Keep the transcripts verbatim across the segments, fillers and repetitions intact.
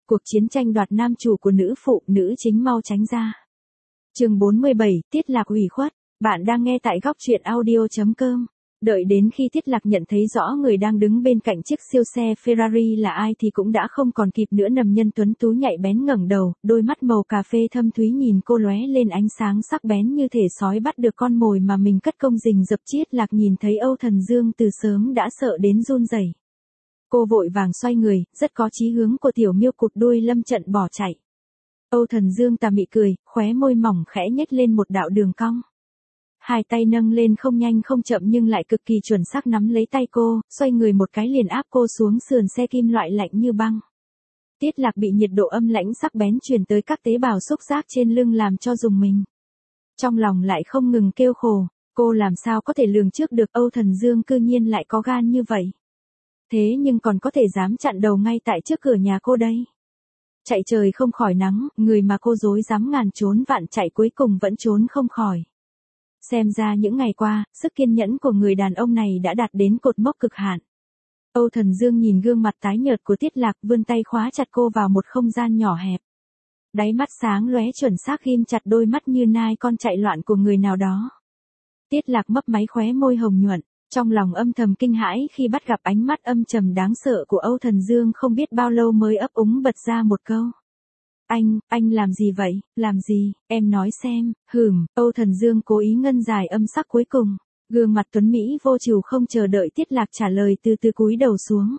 Cuộc chiến tranh đoạt nam chủ của nữ phụ, nữ chính mau tránh ra. Chương bốn mươi bảy, Tiết Lạc ủy khuất. Bạn đang nghe tại góc truyện audio chấm com. Đợi đến khi Tiết Lạc nhận thấy rõ người đang đứng bên cạnh chiếc siêu xe Ferrari là ai thì cũng đã không còn kịp nữa. Nầm nhân tuấn tú nhạy bén ngẩng đầu, đôi mắt màu cà phê thâm thúy nhìn cô lóe lên ánh sáng sắc bén như thể sói bắt được con mồi mà mình cất công rình rập. Tiết Lạc nhìn thấy Âu Thần Dương từ sớm đã sợ đến run rẩy. Cô vội vàng xoay người, rất có chí hướng của tiểu miêu cụt đuôi lâm trận bỏ chạy. Âu Thần Dương tà mị cười, khóe môi mỏng khẽ nhếch lên một đạo đường cong. Hai tay nâng lên không nhanh không chậm nhưng lại cực kỳ chuẩn xác nắm lấy tay cô, xoay người một cái liền áp cô xuống sườn xe kim loại lạnh như băng. Tiết Lạc bị nhiệt độ âm lãnh sắc bén truyền tới các tế bào xúc giác trên lưng làm cho rùng mình. Trong lòng lại không ngừng kêu khổ, cô làm sao có thể lường trước được Âu Thần Dương cư nhiên lại có gan như vậy. Thế nhưng còn có thể dám chặn đầu ngay tại trước cửa nhà cô đây. Chạy trời không khỏi nắng, người mà cô dối dám ngàn trốn vạn chạy cuối cùng vẫn trốn không khỏi. Xem ra những ngày qua, sức kiên nhẫn của người đàn ông này đã đạt đến cột mốc cực hạn. Âu Thần Dương nhìn gương mặt tái nhợt của Tiết Lạc, vươn tay khóa chặt cô vào một không gian nhỏ hẹp. Đáy mắt sáng lóe chuẩn xác ghim chặt đôi mắt như nai con chạy loạn của người nào đó. Tiết Lạc mấp máy khóe môi hồng nhuận, trong lòng âm thầm kinh hãi khi bắt gặp ánh mắt âm trầm đáng sợ của Âu Thần Dương, không biết bao lâu mới ấp úng bật ra một câu. Anh, anh làm gì vậy, làm gì, em nói xem, hửm, Âu Thần Dương cố ý ngân dài âm sắc cuối cùng, gương mặt tuấn Mỹ vô trừ không chờ đợi Tiết Lạc trả lời từ từ cúi đầu xuống.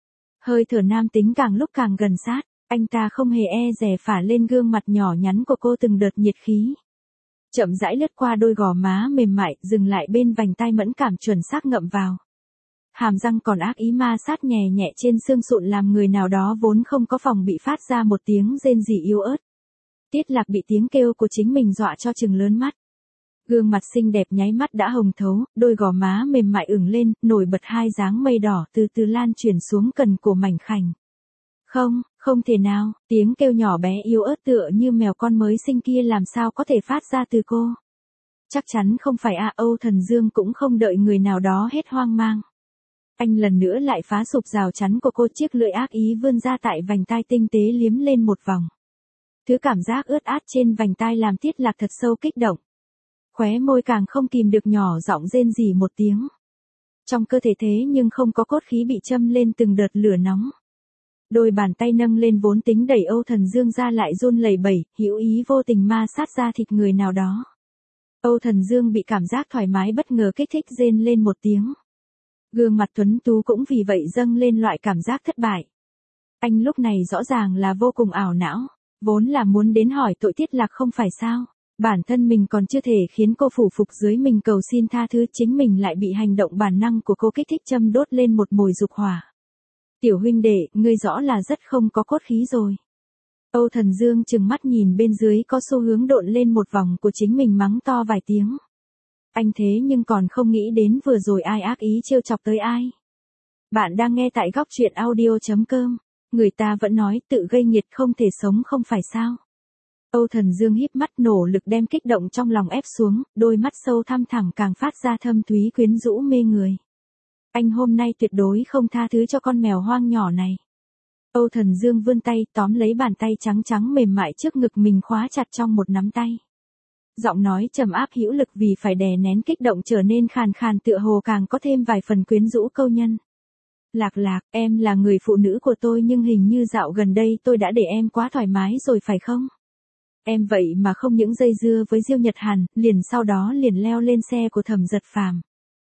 Hơi thở nam tính càng lúc càng gần sát, anh ta không hề e dè phả lên gương mặt nhỏ nhắn của cô từng đợt nhiệt khí. Chậm rãi lướt qua đôi gò má mềm mại, dừng lại bên vành tai mẫn cảm chuẩn xác ngậm vào. Hàm răng còn ác ý ma sát nhẹ nhẹ trên xương sụn làm người nào đó vốn không có phòng bị phát ra một tiếng rên rỉ yếu ớt. Tiết Lạc bị tiếng kêu của chính mình dọa cho trừng lớn mắt. Gương mặt xinh đẹp nháy mắt đã hồng thấu, đôi gò má mềm mại ửng lên, nổi bật hai dáng mây đỏ từ từ lan truyền xuống cần cổ mảnh khảnh. Không, không thể nào, tiếng kêu nhỏ bé yếu ớt tựa như mèo con mới sinh kia làm sao có thể phát ra từ cô. Chắc chắn không phải a. Âu Thần Dương cũng không đợi người nào đó hết hoang mang. Anh lần nữa lại phá sụp rào chắn của cô, chiếc lưỡi ác ý vươn ra tại vành tai tinh tế liếm lên một vòng. Thứ cảm giác ướt át trên vành tai làm Tiết Lạc thật sâu kích động. Khóe môi càng không kìm được nhỏ giọng rên rỉ một tiếng. Trong cơ thể thế nhưng không có cốt khí bị châm lên từng đợt lửa nóng. Đôi bàn tay nâng lên vốn tính đẩy Âu Thần Dương ra lại run lẩy bẩy, hữu ý vô tình ma sát ra thịt người nào đó. Âu Thần Dương bị cảm giác thoải mái bất ngờ kích thích rên lên một tiếng. Gương mặt tuấn tú cũng vì vậy dâng lên loại cảm giác thất bại. Anh lúc này rõ ràng là vô cùng ảo não, vốn là muốn đến hỏi tội Tiết Lạc không phải sao. Bản thân mình còn chưa thể khiến cô phủ phục dưới mình cầu xin tha thứ, chính mình lại bị hành động bản năng của cô kích thích châm đốt lên một mồi dục hỏa. Tiểu huynh đệ, ngươi rõ là rất không có cốt khí rồi. Âu Thần Dương trừng mắt nhìn bên dưới có xu hướng độn lên một vòng của chính mình, mắng to vài tiếng. Anh thế nhưng còn không nghĩ đến vừa rồi ai ác ý trêu chọc tới ai. Bạn đang nghe tại góc truyện audio chấm com. Người ta vẫn nói tự gây nghiệt không thể sống không phải sao. Âu Thần Dương híp mắt nỗ lực đem kích động trong lòng ép xuống, đôi mắt sâu thăm thẳm càng phát ra thâm thúy quyến rũ mê người. Anh hôm nay tuyệt đối không tha thứ cho con mèo hoang nhỏ này. Âu Thần Dương vươn tay tóm lấy bàn tay trắng trắng mềm mại trước ngực mình khóa chặt trong một nắm tay. Giọng nói trầm áp hữu lực vì phải đè nén kích động trở nên khàn khàn, tựa hồ càng có thêm vài phần quyến rũ câu nhân. Lạc Lạc, em là người phụ nữ của tôi nhưng hình như dạo gần đây tôi đã để em quá thoải mái rồi phải không? Em vậy mà không những dây dưa với Diêu Nhật Hàn, liền sau đó liền leo lên xe của Thẩm Giật Phàm.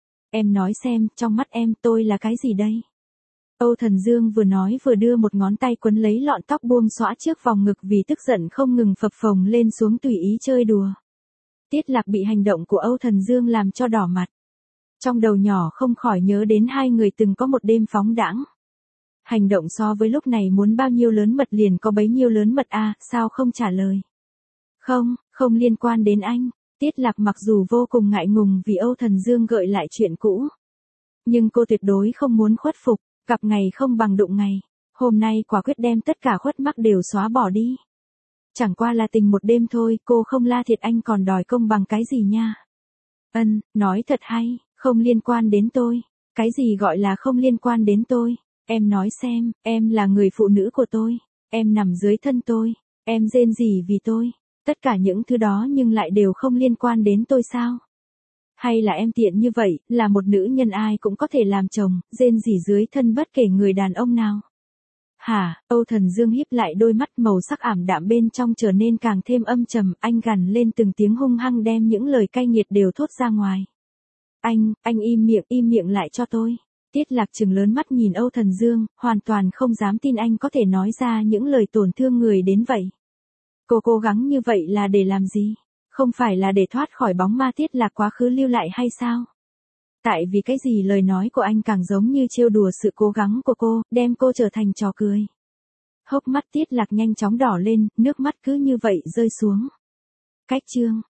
Em nói xem, trong mắt em tôi là cái gì đây? Âu Thần Dương vừa nói vừa đưa một ngón tay quấn lấy lọn tóc buông xõa trước vòng ngực vì tức giận không ngừng phập phồng lên xuống tùy ý chơi đùa. Tiết Lạc bị hành động của Âu Thần Dương làm cho đỏ mặt. Trong đầu nhỏ không khỏi nhớ đến hai người từng có một đêm phóng đãng. Hành động so với lúc này muốn bao nhiêu lớn mật liền có bấy nhiêu lớn mật a. À, sao không trả lời? Không, không liên quan đến anh. Tiết Lạc mặc dù vô cùng ngại ngùng vì Âu Thần Dương gợi lại chuyện cũ. Nhưng cô tuyệt đối không muốn khuất phục, gặp ngày không bằng đụng ngày. Hôm nay quả quyết đem tất cả khuất mắc đều xóa bỏ đi. Chẳng qua là tình một đêm thôi, cô không la thiệt anh còn đòi công bằng cái gì nha. Ân, nói thật hay, không liên quan đến tôi. Cái gì gọi là không liên quan đến tôi? Em nói xem, em là người phụ nữ của tôi. em nằm dưới thân tôi, em rên rỉ vì tôi, tất cả những thứ đó nhưng lại đều không liên quan đến tôi sao? Hay là em tiện như vậy, là một nữ nhân ai cũng có thể làm chồng, rên rỉ dưới thân bất kể người đàn ông nào? Hả? Âu Thần Dương híp lại đôi mắt, màu sắc ảm đạm bên trong trở nên càng thêm âm trầm, anh gằn lên từng tiếng hung hăng đem những lời cay nghiệt đều thốt ra ngoài. Anh, anh im miệng, im miệng lại cho tôi. Tiết Lạc trừng lớn mắt nhìn Âu Thần Dương, hoàn toàn không dám tin anh có thể nói ra những lời tổn thương người đến vậy. Cô cố gắng như vậy là để làm gì? Không phải là để thoát khỏi bóng ma Tiết Lạc quá khứ lưu lại hay sao? Tại vì cái gì lời nói của anh càng giống như trêu đùa sự cố gắng của cô, đem cô trở thành trò cười. Hốc mắt Tiết Lạc nhanh chóng đỏ lên, nước mắt cứ như vậy rơi xuống. Cách chương